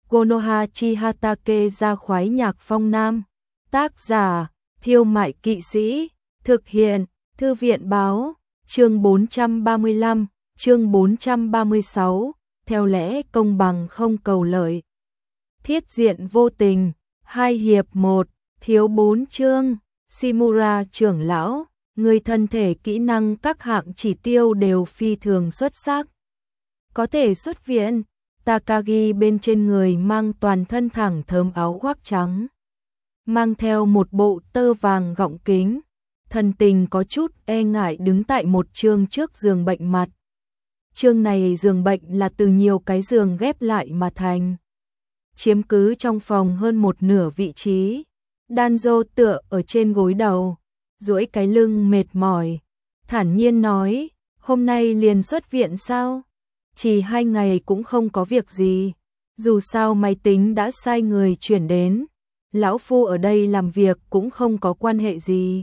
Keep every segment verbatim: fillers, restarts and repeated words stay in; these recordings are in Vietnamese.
Konoha Chihatake ra khoái nhạc phong nam. Tác giả, Thiêu Mại Kỵ Sĩ. Thực hiện, Thư viện Báo. Chương bốn trăm ba mươi lăm, chương bốn trăm ba mươi sáu, theo lẽ công bằng không cầu lợi. Thiết diện vô tình, hai hiệp một, thiếu bốn chương. Shimura trưởng lão, người thân thể kỹ năng các hạng chỉ tiêu đều phi thường xuất sắc. Có thể xuất viện. Takagi bên trên người mang toàn thân thẳng thớm áo khoác trắng, mang theo một bộ tơ vàng gọng kính, thần tình có chút e ngại đứng tại một chương trước giường bệnh mặt. Chương này giường bệnh là từ nhiều cái giường ghép lại mà thành, chiếm cứ trong phòng hơn một nửa vị trí. Danzo tựa ở trên gối đầu, duỗi cái lưng mệt mỏi, thản nhiên nói, hôm nay liền xuất viện sao? Chỉ hai ngày cũng không có việc gì, dù sao máy tính đã sai người chuyển đến, lão phu ở đây làm việc cũng không có quan hệ gì.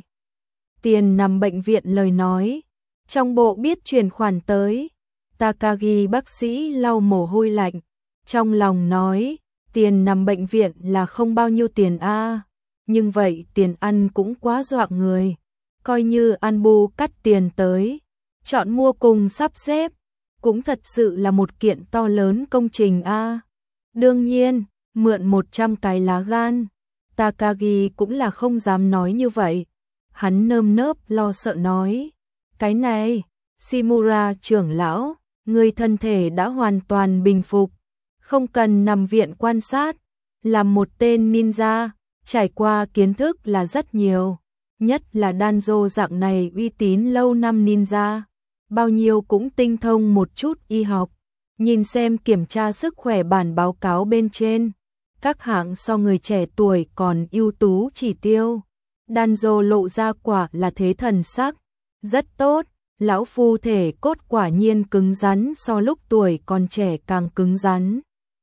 Tiền nằm bệnh viện lời nói, trong bộ biết chuyển khoản tới. Takagi bác sĩ lau mồ hôi lạnh, trong lòng nói, tiền nằm bệnh viện là không bao nhiêu tiền a, nhưng vậy tiền ăn cũng quá dọa người, coi như ăn bu cắt tiền tới, chọn mua cùng sắp xếp, cũng thật sự là một kiện to lớn công trình a. Đương nhiên, mượn một trăm cái lá gan, Takagi cũng là không dám nói như vậy. Hắn nơm nớp lo sợ nói, cái này, Shimura trưởng lão, người thân thể đã hoàn toàn bình phục, không cần nằm viện quan sát, làm một tên ninja, trải qua kiến thức là rất nhiều, nhất là Danzo dạng này uy tín lâu năm ninja, bao nhiêu cũng tinh thông một chút y học. Nhìn xem kiểm tra sức khỏe bản báo cáo bên trên, các hạng so người trẻ tuổi còn ưu tú chỉ tiêu. Danzo lộ ra quả là thế thần sắc, rất tốt, lão phu thể cốt quả nhiên cứng rắn so lúc tuổi còn trẻ càng cứng rắn.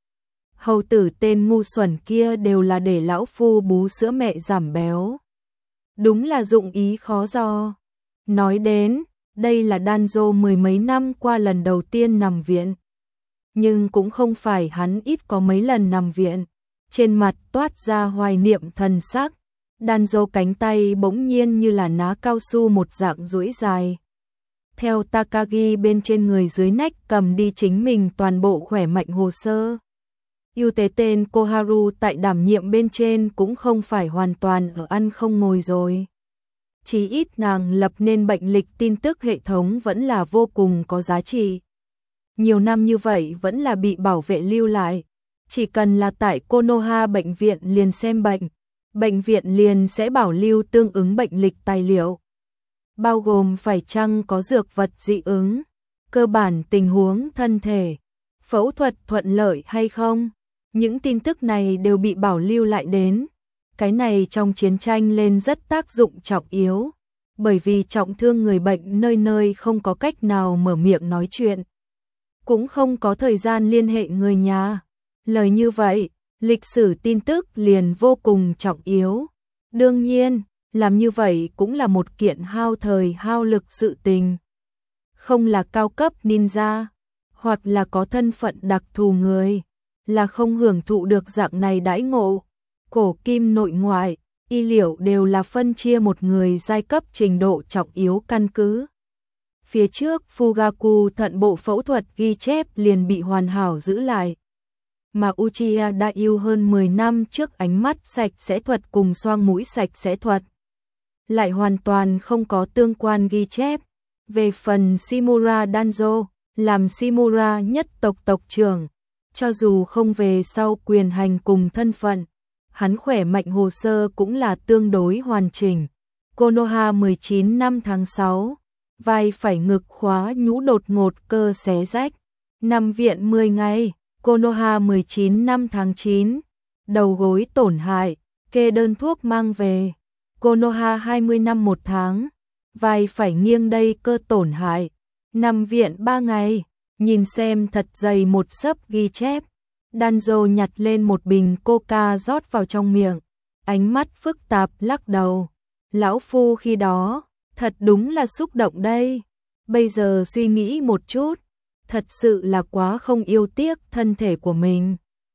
Hầu tử tên ngu xuẩn kia đều là để lão phu bú sữa mẹ giảm béo. Đúng là dụng ý khó dò. Nói đến, đây là Danzo mười mấy năm qua lần đầu tiên nằm viện. Nhưng cũng không phải hắn ít có mấy lần nằm viện. Trên mặt toát ra hoài niệm thần sắc. Danzo cánh tay bỗng nhiên như là ná cao su một dạng duỗi dài. Theo Takagi bên trên người dưới nách cầm đi chính mình toàn bộ khỏe mạnh hồ sơ. Ưu tế tên Koharu tại đảm nhiệm bên trên cũng không phải hoàn toàn ở ăn không ngồi rồi. Chỉ ít nàng lập nên bệnh lịch tin tức hệ thống vẫn là vô cùng có giá trị. Nhiều năm như vậy vẫn là bị bảo vệ lưu lại. Chỉ cần là tại Konoha bệnh viện liền xem bệnh, bệnh viện liền sẽ bảo lưu tương ứng bệnh lịch tài liệu. Bao gồm phải chăng có dược vật dị ứng, cơ bản tình huống thân thể, phẫu thuật thuận lợi hay không. Những tin tức này đều bị bảo lưu lại đến. Cái này trong chiến tranh lên rất tác dụng trọng yếu, bởi vì trọng thương người bệnh nơi nơi không có cách nào mở miệng nói chuyện, cũng không có thời gian liên hệ người nhà. Lời như vậy, lịch sử tin tức liền vô cùng trọng yếu. Đương nhiên, làm như vậy cũng là một kiện hao thời hao lực sự tình. Không là cao cấp ninja, hoặc là có thân phận đặc thù người, là không hưởng thụ được dạng này đãi ngộ. Cổ kim nội ngoại, y liệu đều là phân chia một người giai cấp trình độ trọng yếu căn cứ. Phía trước Fugaku thận bộ phẫu thuật ghi chép liền bị hoàn hảo giữ lại. Mà Uchiha đã yêu hơn mười năm trước ánh mắt sạch sẽ thuật cùng xoang mũi sạch sẽ thuật, lại hoàn toàn không có tương quan ghi chép. Về phần Shimura Danzo, làm Shimura nhất tộc tộc trưởng, cho dù không về sau quyền hành cùng thân phận, hắn khỏe mạnh hồ sơ cũng là tương đối hoàn chỉnh. Konoha mười chín năm tháng sáu, vai phải ngực khóa nhũ đột ngột cơ xé rách, nằm viện mười ngày. Konoha mười chín năm tháng chín, đầu gối tổn hại, kê đơn thuốc mang về. Konoha hai mươi năm một tháng, vai phải nghiêng đây cơ tổn hại, nằm viện ba ngày. Nhìn xem thật dày một sấp ghi chép, Danzo nhặt lên một bình coca rót vào trong miệng, ánh mắt phức tạp lắc đầu. Lão phu khi đó, thật đúng là xúc động đây. Bây giờ suy nghĩ một chút, thật sự là quá không yêu tiếc thân thể của mình.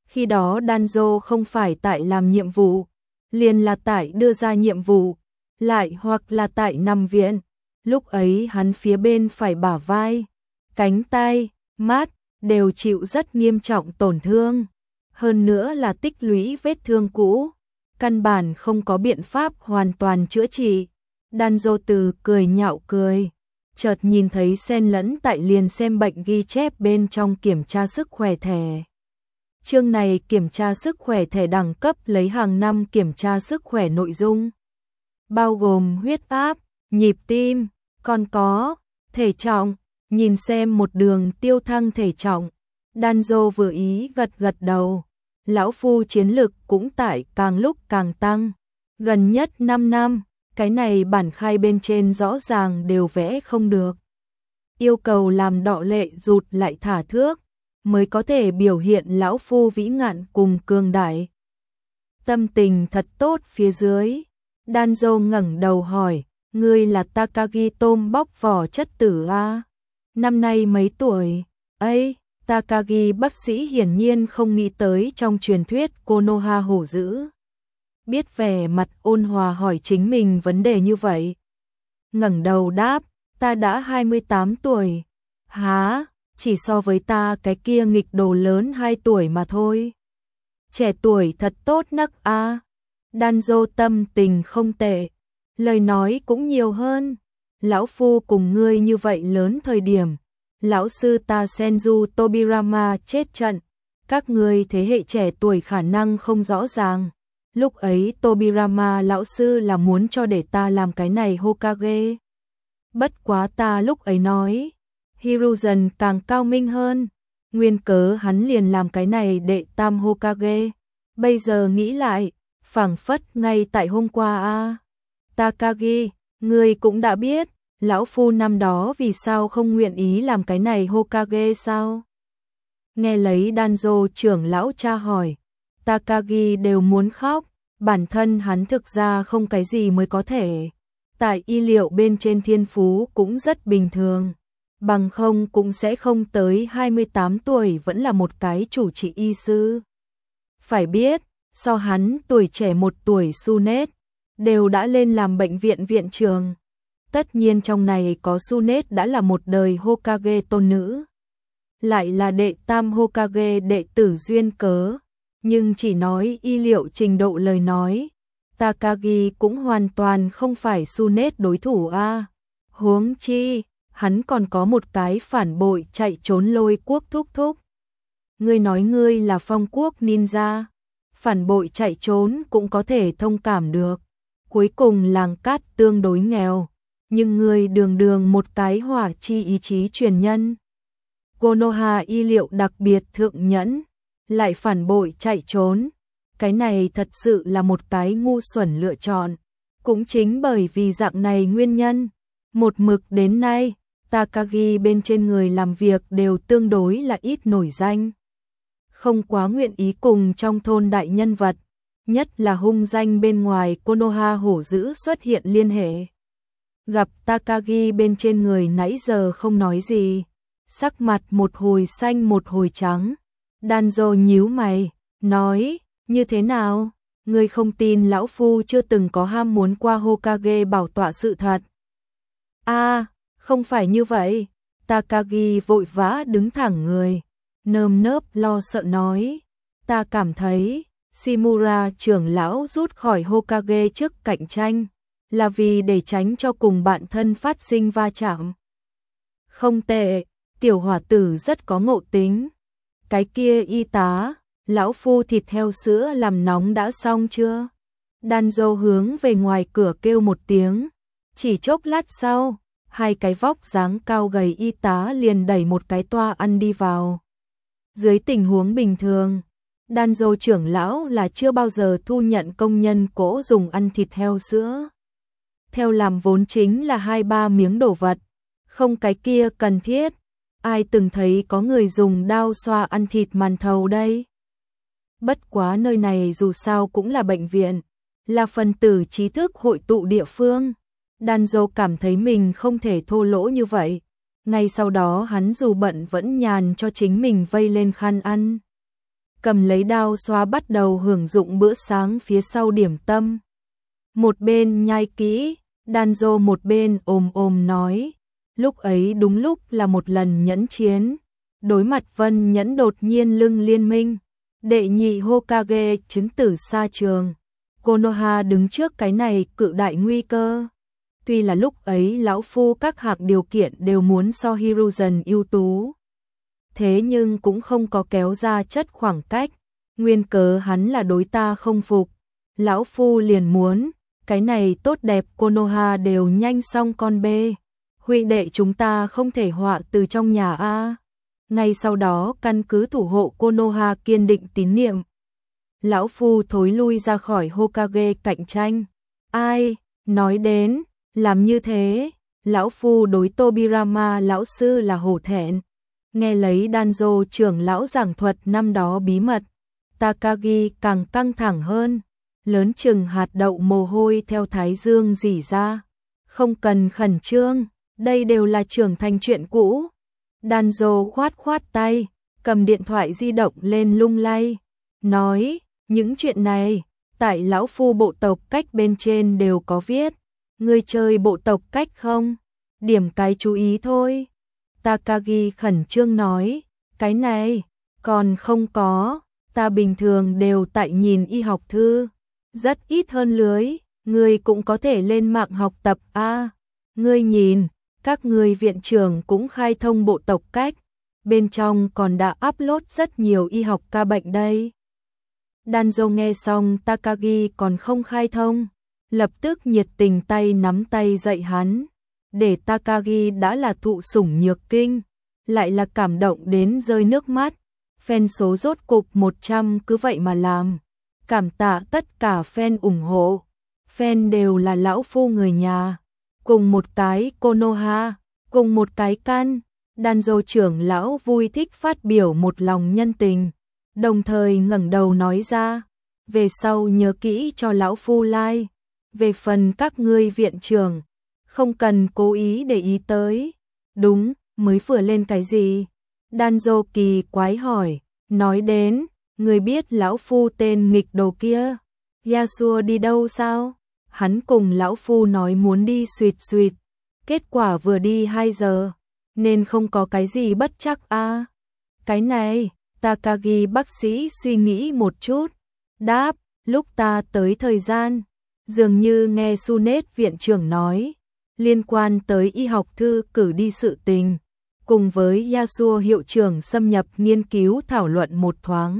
Khi đó Danzo không phải tại làm nhiệm vụ, liền là tại đưa ra nhiệm vụ, lại hoặc là tại nằm viện. Lúc ấy hắn phía bên phải bả vai, cánh tay, mắt đều chịu rất nghiêm trọng tổn thương. Hơn nữa là tích lũy vết thương cũ, căn bản không có biện pháp hoàn toàn chữa trị. Danzo từ cười nhạo cười, chợt nhìn thấy xen lẫn tại liền xem bệnh ghi chép bên trong kiểm tra sức khỏe thẻ. Chương này kiểm tra sức khỏe thẻ đẳng cấp lấy hàng năm kiểm tra sức khỏe nội dung, bao gồm huyết áp, nhịp tim, còn có thể trọng. Nhìn xem một đường tiêu thăng thể trọng, Danzo vừa ý gật gật đầu. Lão phu chiến lực cũng tại càng lúc càng tăng. Gần nhất năm năm, cái này bản khai bên trên rõ ràng đều vẽ không được. Yêu cầu làm đọ lệ rụt lại thả thước, mới có thể biểu hiện lão phu vĩ ngạn cùng cường đại. Tâm tình thật tốt phía dưới. Danzo ngẩng đầu hỏi, ngươi là Takagi tôm bóc vỏ chất tử a? Năm nay mấy tuổi? Ấy, Takagi bác sĩ hiển nhiên không nghĩ tới trong truyền thuyết Konoha hổ dữ. Biết vẻ mặt ôn hòa hỏi chính mình vấn đề như vậy. Ngẩng đầu đáp, ta đã hai mươi tám tuổi. Hả? Chỉ so với ta cái kia nghịch đồ lớn hai tuổi mà thôi. Trẻ tuổi thật tốt nấc a. Danzo tâm tình không tệ, lời nói cũng nhiều hơn. Lão phu cùng ngươi như vậy lớn thời điểm, lão sư ta Senju Tobirama chết trận, các ngươi thế hệ trẻ tuổi khả năng không rõ ràng. Lúc ấy Tobirama lão sư là muốn cho để ta làm cái này Hokage. Bất quá ta lúc ấy nói, Hiruzen càng cao minh hơn, nguyên cớ hắn liền làm cái này đệ tam Hokage. Bây giờ nghĩ lại, phảng phất ngay tại hôm qua a. Takagi, ngươi cũng đã biết, lão phu năm đó vì sao không nguyện ý làm cái này Hokage sao? Nghe lấy Danzo trưởng lão cha hỏi, Takagi đều muốn khóc, bản thân hắn thực ra không cái gì mới có thể. Tại y liệu bên trên thiên phú cũng rất bình thường, bằng không cũng sẽ không tới hai mươi tám tuổi vẫn là một cái chủ trị y sư. Phải biết, so hắn tuổi trẻ một tuổi Sunet, đều đã lên làm bệnh viện viện trường. Tất nhiên trong này có Sunet đã là một đời Hokage tôn nữ, lại là đệ tam Hokage đệ tử duyên cớ, nhưng chỉ nói y liệu trình độ lời nói, Takagi cũng hoàn toàn không phải Sunet đối thủ a. Huống chi, hắn còn có một cái phản bội chạy trốn lôi quốc thúc thúc. Ngươi nói ngươi là phong quốc ninja, phản bội chạy trốn cũng có thể thông cảm được. Cuối cùng làng cát tương đối nghèo, nhưng ngươi đường đường một cái hỏa chi ý chí truyền nhân. Konoha y liệu đặc biệt thượng nhẫn, lại phản bội chạy trốn. Cái này thật sự là một cái ngu xuẩn lựa chọn. Cũng chính bởi vì dạng này nguyên nhân, một mực đến nay, Takagi bên trên người làm việc đều tương đối là ít nổi danh. Không quá nguyện ý cùng trong thôn đại nhân vật, nhất là hung danh bên ngoài Konoha hổ dữ xuất hiện liên hệ. Gặp Takagi bên trên người nãy giờ không nói gì, sắc mặt một hồi xanh một hồi trắng. Danzo nhíu mày, nói, như thế nào? Ngươi không tin lão phu chưa từng có ham muốn qua Hokage bảo tọa sự thật. A, à, không phải như vậy. Takagi vội vã đứng thẳng người, nơm nớp lo sợ nói, ta cảm thấy Shimura trưởng lão rút khỏi Hokage trước cạnh tranh, là vì để tránh cho cùng bạn thân phát sinh va chạm. Không tệ, tiểu hỏa tử rất có ngộ tính. Cái kia y tá, lão phu thịt heo sữa làm nóng đã xong chưa? Danzo hướng về ngoài cửa kêu một tiếng, chỉ chốc lát sau, hai cái vóc dáng cao gầy y tá liền đẩy một cái toa ăn đi vào. Dưới tình huống bình thường, Danzo trưởng lão là chưa bao giờ thu nhận công nhân cỗ dùng ăn thịt heo sữa. Theo làm vốn chính là hai ba miếng đồ vật, không cái kia cần thiết. Ai từng thấy có người dùng dao xoa ăn thịt màn thầu đây? Bất quá nơi này dù sao cũng là bệnh viện, là phần tử trí thức hội tụ địa phương. Danzo cảm thấy mình không thể thô lỗ như vậy. Ngay sau đó hắn dù bận vẫn nhàn cho chính mình vây lên khăn ăn. cầm lấy đao xoa bắt đầu hưởng dụng bữa sáng phía sau điểm tâm. Một bên nhai kỹ, Danzo một bên ồm ồm nói, lúc ấy đúng lúc là một lần nhẫn chiến, đối mặt Vân Nhẫn đột nhiên lưng liên minh, đệ nhị Hokage chứng tử xa trường, Konoha đứng trước cái này cự đại nguy cơ. Tuy là lúc ấy lão phu các hạng điều kiện đều muốn so Hiruzen ưu tú, thế nhưng cũng không có kéo ra chất khoảng cách, nguyên cớ hắn là đối ta không phục, lão phu liền muốn, cái này tốt đẹp Konoha đều nhanh xong con bê, huynh đệ chúng ta không thể họa từ trong nhà a. Ngay sau đó căn cứ thủ hộ Konoha kiên định tín niệm. Lão phu thối lui ra khỏi Hokage cạnh tranh. Ai, nói đến, làm như thế, lão phu đối Tobirama lão sư là hổ thẹn. Nghe lấy Danzo trưởng lão giảng thuật năm đó bí mật, Takagi càng căng thẳng hơn, lớn chừng hạt đậu mồ hôi theo thái dương rỉ ra. Không cần khẩn trương, đây đều là trưởng thành chuyện cũ. Danzo khoát khoát tay, cầm điện thoại di động lên lung lay, nói, những chuyện này, tại lão phu bộ tộc cách bên trên đều có viết, ngươi chơi bộ tộc cách không? Điểm cái chú ý thôi. Takagi khẩn trương nói, cái này, còn không có, ta bình thường đều tại nhìn y học thư, rất ít hơn lưới, ngươi cũng có thể lên mạng học tập a. Ngươi nhìn, các ngươi viện trưởng cũng khai thông bộ tộc cách, bên trong còn đã upload rất nhiều y học ca bệnh đây. Danzo nghe xong Takagi còn không khai thông, lập tức nhiệt tình tay nắm tay dạy hắn, để Takagi đã là thụ sủng nhược kinh, lại là cảm động đến rơi nước mắt, fan số rốt cục một trăm cứ vậy mà làm, cảm tạ tất cả fan ủng hộ, fan đều là lão phu người nhà, cùng một cái Konoha, cùng một cái can, Danzo trưởng lão vui thích phát biểu một lòng nhân tình, đồng thời ngẩng đầu nói ra, về sau nhớ kỹ cho lão phu like, về phần các ngươi viện trưởng, không cần cố ý để ý tới, đúng, mới vừa lên cái gì? Danzo kỳ quái hỏi, nói đến, người biết lão phu tên nghịch đồ kia, Yasuo đi đâu sao? Hắn cùng lão phu nói muốn đi suýt suýt, kết quả vừa đi hai giờ, nên không có cái gì bất chắc a. À. Cái này, Takagi bác sĩ suy nghĩ một chút, đáp, lúc ta tới thời gian, dường như nghe Sunet viện trưởng nói, liên quan tới y học thư cử đi sự tình, cùng với Yasuo hiệu trưởng xâm nhập nghiên cứu thảo luận một thoáng.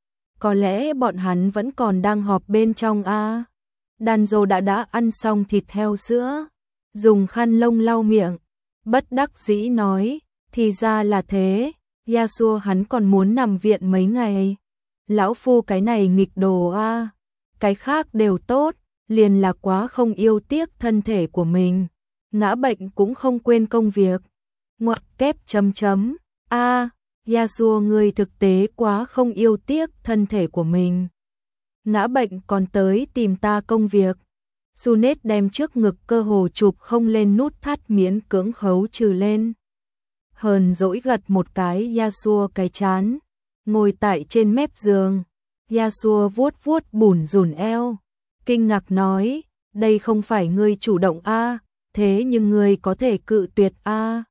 Có lẽ bọn hắn vẫn còn đang họp bên trong a. À. Danzo đã đã ăn xong thịt heo sữa, dùng khăn lông lau miệng, bất đắc dĩ nói, thì ra là thế, Yasuo hắn còn muốn nằm viện mấy ngày. Lão phu cái này nghịch đồ a, à. Cái khác đều tốt, liền là quá không yêu tiếc thân thể của mình, ngã bệnh cũng không quên công việc. Ngoặc kép chấm chấm, a, à, Yasuo người thực tế quá không yêu tiếc thân thể của mình. Ngã bệnh còn tới tìm ta công việc. Sunet đem trước ngực cơ hồ chụp không lên nút thắt miễn cưỡng khấu trừ lên. Hờn dỗi gật một cái Yasuo cái chán, ngồi tại trên mép giường. Yasuo vuốt vuốt bủn rủn eo, kinh ngạc nói, đây không phải ngươi chủ động a, à, thế nhưng ngươi có thể cự tuyệt a. À.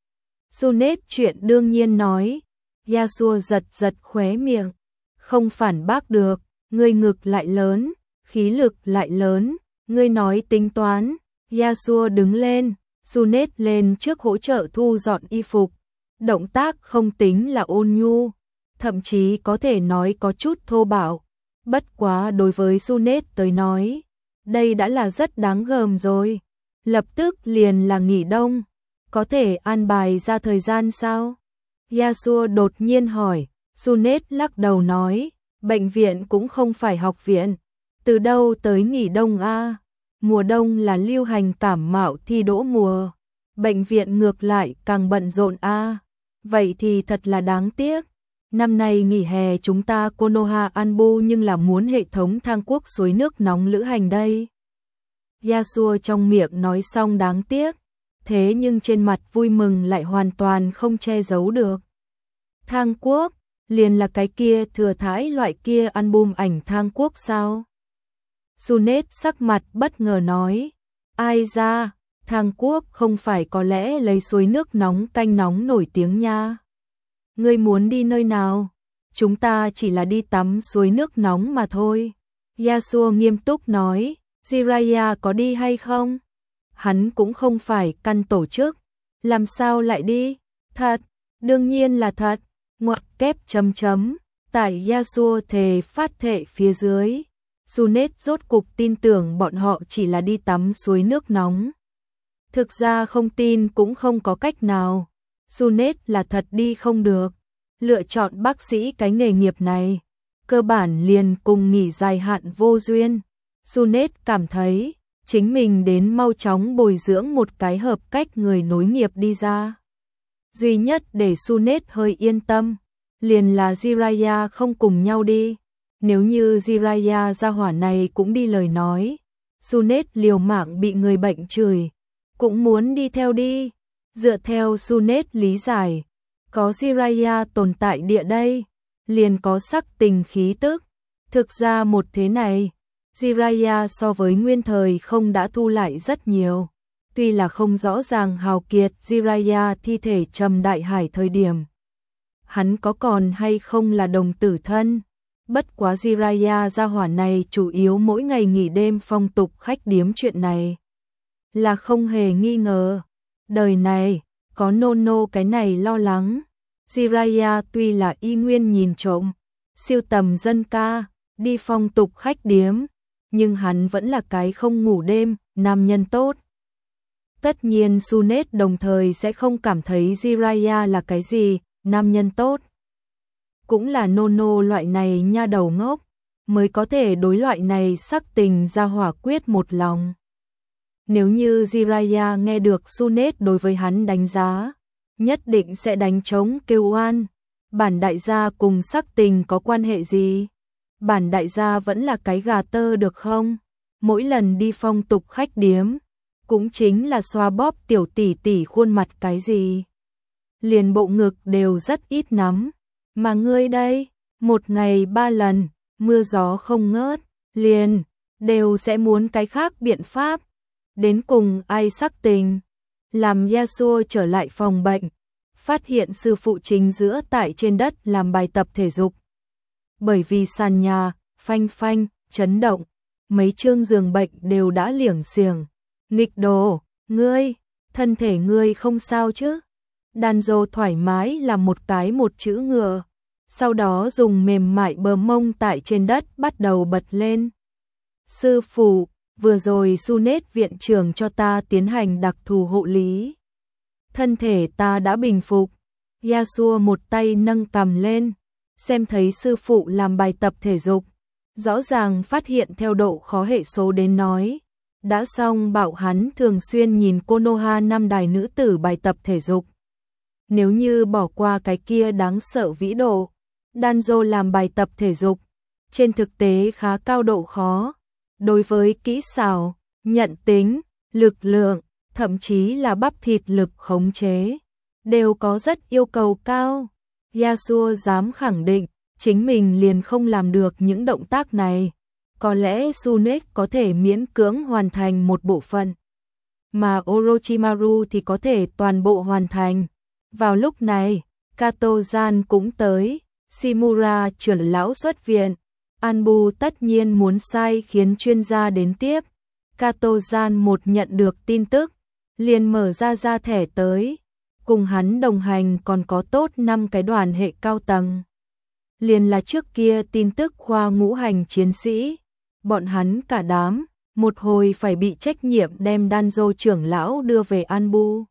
Sunet chuyện đương nhiên nói, Yasuo giật giật khóe miệng, không phản bác được. Ngươi ngực lại lớn, khí lực lại lớn, ngươi nói tính toán. Yasuo đứng lên, Sunet lên trước hỗ trợ thu dọn y phục, động tác không tính là ôn nhu, thậm chí có thể nói có chút thô bạo, bất quá đối với Sunet tới nói, đây đã là rất đáng gờm rồi, lập tức liền là nghỉ đông, có thể an bài ra thời gian sao? Yasuo đột nhiên hỏi, Sunet lắc đầu nói, bệnh viện cũng không phải học viện, từ đâu tới nghỉ đông a? À? Mùa đông là lưu hành cảm mạo thi đỗ mùa, bệnh viện ngược lại càng bận rộn a. À? Vậy thì thật là đáng tiếc. Năm nay nghỉ hè chúng ta Konoha Anbu nhưng là muốn hệ thống thang quốc suối nước nóng lữ hành đây. Yasuo trong miệng nói xong đáng tiếc, thế nhưng trên mặt vui mừng lại hoàn toàn không che giấu được. Thang quốc, liền là cái kia thừa thái loại kia album ảnh thang quốc sao? Sunet sắc mặt bất ngờ nói, ai ra, thang quốc không phải có lẽ lấy suối nước nóng canh nóng nổi tiếng nha. Ngươi muốn đi nơi nào? Chúng ta chỉ là đi tắm suối nước nóng mà thôi. Yasuo nghiêm túc nói, Jiraiya có đi hay không? Hắn cũng không phải căn tổ chức, làm sao lại đi? Thật, đương nhiên là thật. Ngoặc kép chấm chấm, tại Yasuo thề phát thệ phía dưới. Sunet rốt cục tin tưởng bọn họ chỉ là đi tắm suối nước nóng. Thực ra không tin cũng không có cách nào. Sunet là thật đi không được. Lựa chọn bác sĩ cái nghề nghiệp này, cơ bản liền cùng nghỉ dài hạn vô duyên. Sunet cảm thấy chính mình đến mau chóng bồi dưỡng một cái hợp cách người nối nghiệp đi ra. Duy nhất để Sunet hơi yên tâm, liền là Jiraiya không cùng nhau đi. Nếu như Jiraiya gia hỏa này cũng đi lời nói, Sunet liều mạng bị người bệnh chửi, cũng muốn đi theo đi. Dựa theo Sunet lý giải, có Jiraiya tồn tại địa đây, liền có sắc tình khí tức. Thực ra một thế này, Jiraiya so với nguyên thời không đã thu lại rất nhiều. Tuy là không rõ ràng hào kiệt Jiraiya thi thể trầm đại hải thời điểm, hắn có còn hay không là đồng tử thân. Bất quá Jiraiya gia hỏa này chủ yếu mỗi ngày nghỉ đêm phong tục khách điếm chuyện này, là không hề nghi ngờ. Đời này, có Nono cái này lo lắng. Jiraiya tuy là y nguyên nhìn trộm, siêu tầm dân ca, đi phong tục khách điếm, nhưng hắn vẫn là cái không ngủ đêm, nam nhân tốt. Tất nhiên Sunet đồng thời sẽ không cảm thấy Jiraiya là cái gì, nam nhân tốt. Cũng là Nono loại này nha đầu ngốc, mới có thể đối loại này sắc tình ra hỏa quyết một lòng. Nếu như Jiraiya nghe được Sunet đối với hắn đánh giá, nhất định sẽ đánh trống kêu oan. Bản đại gia cùng sắc tình có quan hệ gì? Bản đại gia vẫn là cái gà tơ được không? Mỗi lần đi phong tục khách điếm, cũng chính là xoa bóp tiểu tỷ tỷ khuôn mặt cái gì. Liền bộ ngực đều rất ít nắm. Mà ngươi đây, một ngày ba lần, mưa gió không ngớt, liền, đều sẽ muốn cái khác biện pháp. Đến cùng ai sắc tình? Làm Yasuo trở lại phòng bệnh, phát hiện sư phụ chính giữa tại trên đất làm bài tập thể dục. Bởi vì sàn nhà, phanh phanh, chấn động, mấy chương giường bệnh đều đã liểng xiềng. Nghịch đồ, ngươi, thân thể ngươi không sao chứ? Danzo thoải mái làm một cái một chữ ngựa, sau đó dùng mềm mại bờ mông tại trên đất bắt đầu bật lên. Sư phụ, vừa rồi Sunet viện trưởng cho ta tiến hành đặc thù hộ lý. Thân thể ta đã bình phục. Yasuo một tay nâng cằm lên, xem thấy sư phụ làm bài tập thể dục, rõ ràng phát hiện theo độ khó hệ số đến nói. Đã xong bảo hắn thường xuyên nhìn Konoha năm đài nữ tử bài tập thể dục. Nếu như bỏ qua cái kia đáng sợ vĩ độ, Danzo làm bài tập thể dục, trên thực tế khá cao độ khó. Đối với kỹ xảo, nhận tính, lực lượng, thậm chí là bắp thịt lực khống chế, đều có rất yêu cầu cao. Yasuo dám khẳng định, chính mình liền không làm được những động tác này. Có lẽ Sunet có thể miễn cưỡng hoàn thành một bộ phận, mà Orochimaru thì có thể toàn bộ hoàn thành. Vào lúc này, Kato-gian cũng tới, Shimura trưởng lão xuất viện. Anbu tất nhiên muốn sai khiến chuyên gia đến tiếp. Kato-gian một nhận được tin tức, liền mở ra ra thẻ tới. Cùng hắn đồng hành còn có tốt năm cái đoàn hệ cao tầng. Liền là trước kia tin tức khoa ngũ hành chiến sĩ. Bọn hắn cả đám, một hồi phải bị trách nhiệm đem Danzo trưởng lão đưa về Anbu.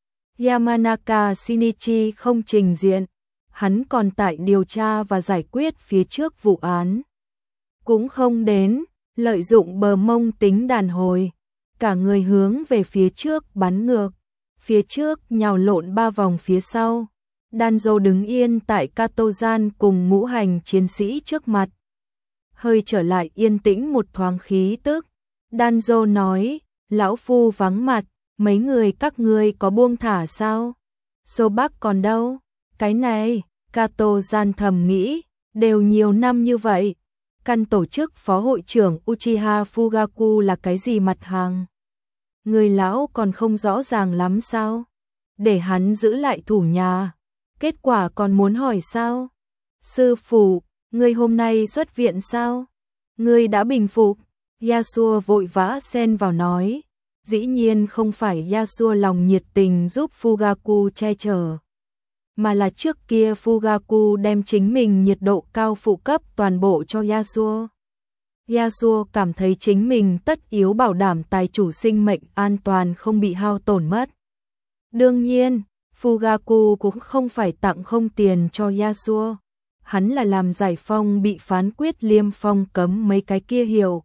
Yamanaka Shinichi không trình diện, hắn còn tại điều tra và giải quyết phía trước vụ án. Cũng không đến, lợi dụng bờ mông tính đàn hồi, cả người hướng về phía trước bắn ngược, phía trước nhào lộn ba vòng phía sau. Danzo đứng yên tại Kato-gian cùng ngũ hành chiến sĩ trước mặt. Hơi trở lại yên tĩnh một thoáng khí tức. Danzo nói, lão phu vắng mặt, mấy người các ngươi có buông thả sao? Sô Bắc còn đâu? Cái này, Kato gian thầm nghĩ, đều nhiều năm như vậy, căn tổ chức phó hội trưởng Uchiha Fugaku là cái gì mặt hàng? Người lão còn không rõ ràng lắm sao? Để hắn giữ lại thủ nhà, kết quả còn muốn hỏi sao? Sư phụ, ngươi hôm nay xuất viện sao? Ngươi đã bình phục? Yasuo vội vã xen vào nói, dĩ nhiên không phải Yasuo lòng nhiệt tình giúp Fugaku che chở, mà là trước kia Fugaku đem chính mình nhiệt độ cao phụ cấp toàn bộ cho Yasuo. Yasuo cảm thấy chính mình tất yếu bảo đảm tài chủ sinh mệnh an toàn không bị hao tổn mất. Đương nhiên, Fugaku cũng không phải tặng không tiền cho Yasuo, hắn là làm giải phong bị phán quyết liêm phong cấm mấy cái kia hiểu.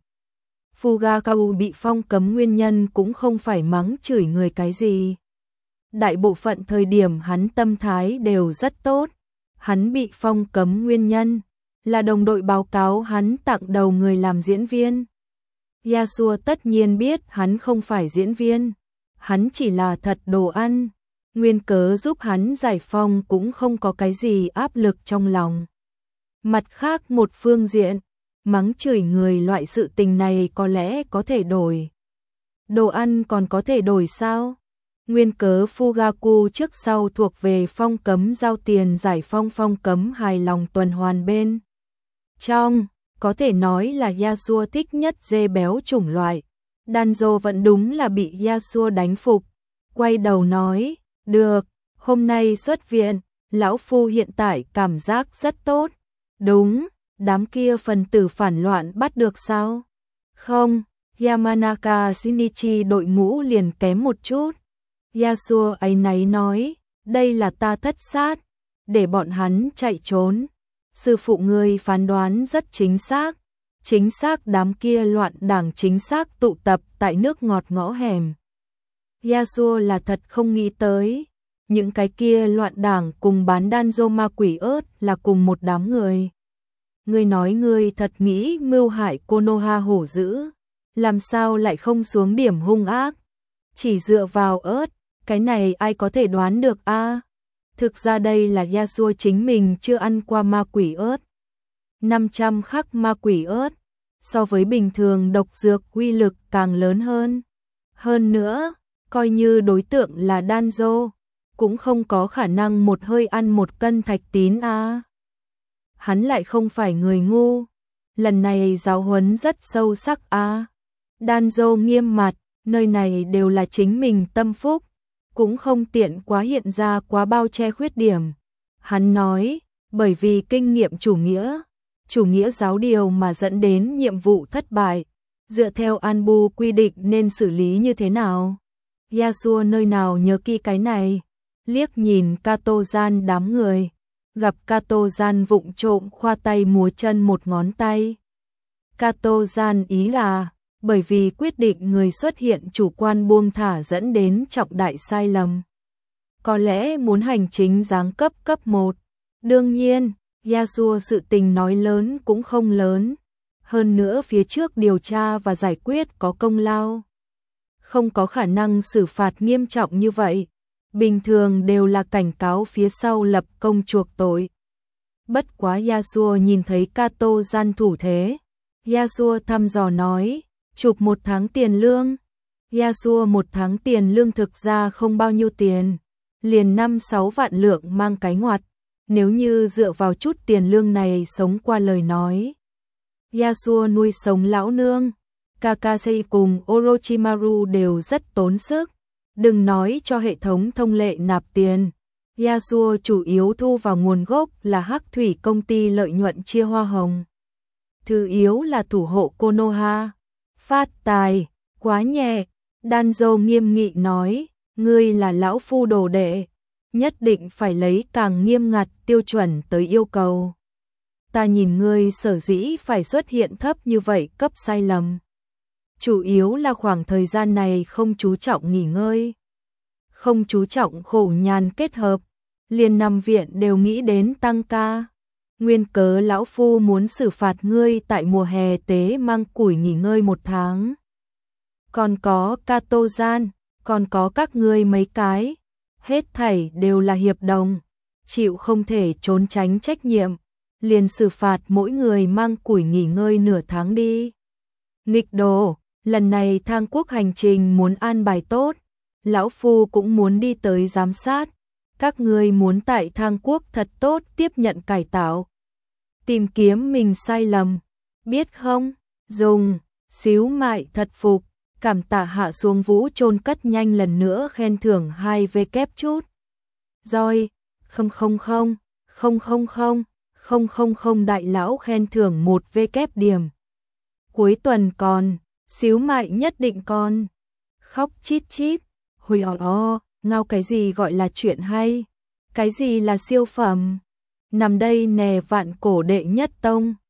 Fugaku bị phong cấm nguyên nhân cũng không phải mắng chửi người cái gì. Đại bộ phận thời điểm hắn tâm thái đều rất tốt. Hắn bị phong cấm nguyên nhân là đồng đội báo cáo hắn tặng đầu người làm diễn viên. Yasuo tất nhiên biết hắn không phải diễn viên, hắn chỉ là thật đồ ăn. Nguyên cớ giúp hắn giải phong cũng không có cái gì áp lực trong lòng. Mặt khác một phương diện, mắng chửi người loại sự tình này có lẽ có thể đổi. Đồ ăn còn có thể đổi sao? Nguyên cớ Fugaku trước sau thuộc về phong cấm giao tiền giải phong phong cấm hài lòng tuần hoàn bên trong, có thể nói là Yasuo thích nhất dê béo chủng loại. Danzo vẫn đúng là bị Yasuo đánh phục, quay đầu nói, được, hôm nay xuất viện, lão phu hiện tại cảm giác rất tốt. Đúng, đám kia phần tử phản loạn bắt được sao? Không, Yamanaka Shinichi đội ngũ liền kém một chút. Yasuo ấy náy nói, đây là ta thất sát, để bọn hắn chạy trốn. Sư phụ ngươi phán đoán rất chính xác, chính xác đám kia loạn đảng chính xác tụ tập tại nước ngọt ngõ hẻm. Yasuo là thật không nghĩ tới, những cái kia loạn đảng cùng bán Danzo ma quỷ ớt là cùng một đám người. Ngươi nói ngươi thật nghĩ mưu hại Konoha hổ dữ, làm sao lại không xuống điểm hung ác? Chỉ dựa vào ớt, cái này ai có thể đoán được a? À? Thực ra đây là Yasuo chính mình chưa ăn qua ma quỷ ớt. năm trăm khắc ma quỷ ớt, so với bình thường độc dược uy lực càng lớn hơn. Hơn nữa, coi như đối tượng là Danzo, cũng không có khả năng một hơi ăn một cân thạch tín a. À? Hắn lại không phải người ngu, lần này giáo huấn rất sâu sắc a. À? Danzo nghiêm mặt, nơi này đều là chính mình tâm phúc, cũng không tiện quá hiện ra quá bao che khuyết điểm. Hắn nói, bởi vì kinh nghiệm chủ nghĩa, chủ nghĩa giáo điều mà dẫn đến nhiệm vụ thất bại, dựa theo Anbu quy định nên xử lý như thế nào. Yasuo nơi nào nhớ kỹ cái này, liếc nhìn Kato gian đám người, gặp Kato gian vụng trộm khoa tay múa chân một ngón tay. Kato gian ý là, bởi vì quyết định người xuất hiện chủ quan buông thả dẫn đến trọng đại sai lầm. Có lẽ muốn hành chính giáng cấp cấp một. Đương nhiên, Yasuo sự tình nói lớn cũng không lớn. Hơn nữa phía trước điều tra và giải quyết có công lao. Không có khả năng xử phạt nghiêm trọng như vậy. Bình thường đều là cảnh cáo phía sau lập công chuộc tội. Bất quá Yasuo nhìn thấy Kato gian thủ thế. Yasuo thăm dò nói, chụp một tháng tiền lương. Yasuo một tháng tiền lương thực ra không bao nhiêu tiền, liền năm sáu vạn lượng mang cái ngoặt, nếu như dựa vào chút tiền lương này sống qua lời nói. Yasuo nuôi sống lão nương, Kakasei cùng Orochimaru đều rất tốn sức, đừng nói cho hệ thống thông lệ nạp tiền. Yasuo chủ yếu thu vào nguồn gốc là Hắc Thủy công ty lợi nhuận chia hoa hồng. Thứ yếu là thủ hộ Konoha. Phát tài, quá nhẹ. Danzo nghiêm nghị nói, ngươi là lão phu đồ đệ, nhất định phải lấy càng nghiêm ngặt tiêu chuẩn tới yêu cầu. Ta nhìn ngươi sở dĩ phải xuất hiện thấp như vậy cấp sai lầm. Chủ yếu là khoảng thời gian này không chú trọng nghỉ ngơi, không chú trọng khổ nhàn kết hợp, liền nằm viện đều nghĩ đến tăng ca. Nguyên cớ lão phu muốn xử phạt ngươi tại mùa hè tế mang củi nghỉ ngơi một tháng. Còn có Kato gian, còn có các ngươi mấy cái, hết thảy đều là hiệp đồng. chịu không thể trốn tránh trách nhiệm, liền xử phạt mỗi người mang củi nghỉ ngơi nửa tháng đi. Nghịch đồ, lần này Thang Quốc hành trình muốn an bài tốt, lão phu cũng muốn đi tới giám sát, các ngươi muốn tại Thang Quốc thật tốt tiếp nhận cải tạo, tìm kiếm mình sai lầm, biết không? Dùng, xíu mại thật phục, cảm tạ hạ xuống vũ chôn cất nhanh lần nữa khen thưởng hai v kép chút. Rồi, không không không, không không không, không không không đại lão khen thưởng một v kép điểm. Cuối tuần còn, xíu mại nhất định còn. Khóc chít chít, hồi ò o, ngao cái gì gọi là chuyện hay, cái gì là siêu phẩm. Nằm đây nè vạn cổ đệ nhất tông,